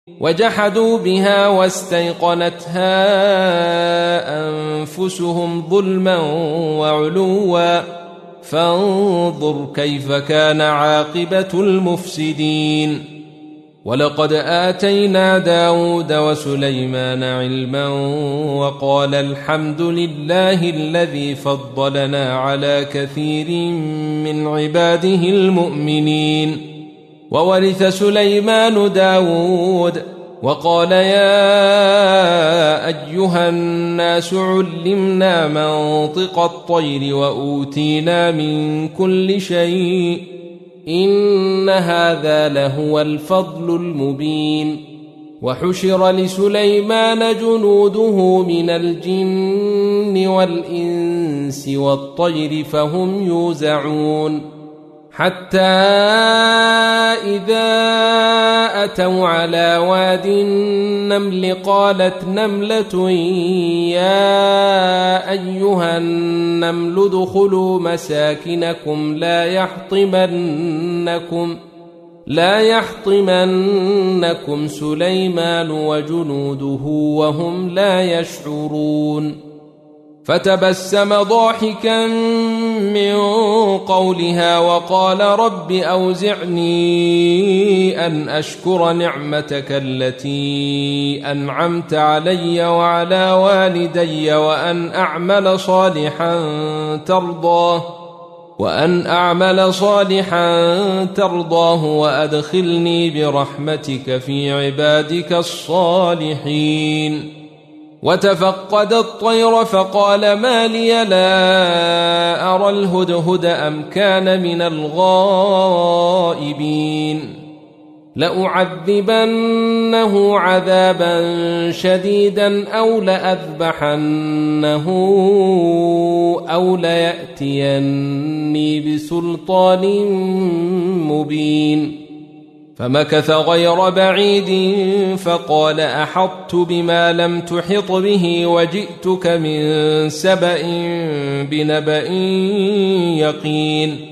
وجحدوا بها واستيقنتها أنفسهم ظلما وعلوا فانظر كيف كان عاقبة المفسدين. ولقد آتينا داود وسليمان علما وقال الحمد لله الذي فضلنا على كثير من عباده المؤمنين. وورث سليمان داود وقال يا أيها الناس علمنا منطق الطير وأوتينا من كل شيء إن هذا لهو الفضل المبين. وحشر لسليمان جنوده من الجن والإنس والطير فهم يوزعون حتى إذا أتوا على واد النمل قالت نملة يا أيها النمل ادخلوا مساكنكم لا يحطمنكم سليمان وجنوده وهم لا يشعرون. فتبسم ضاحكا من قولها وقال رب أوزعني أن أشكر نعمتك التي أنعمت علي وعلى والدي وأن أعمل صالحا ترضاه وأدخلني برحمتك في عبادك الصالحين. وتفقد الطير فقال ما لي لا أرى الهدهد أم كان من الغائبين. لأعذبنه عذابا شديدا أو لأذبحنه أو ليأتيني بسلطان مبين. فمكث غير بعيد فقال أحطت بما لم تحط به وجئتك من سبأ بنبأ يقين.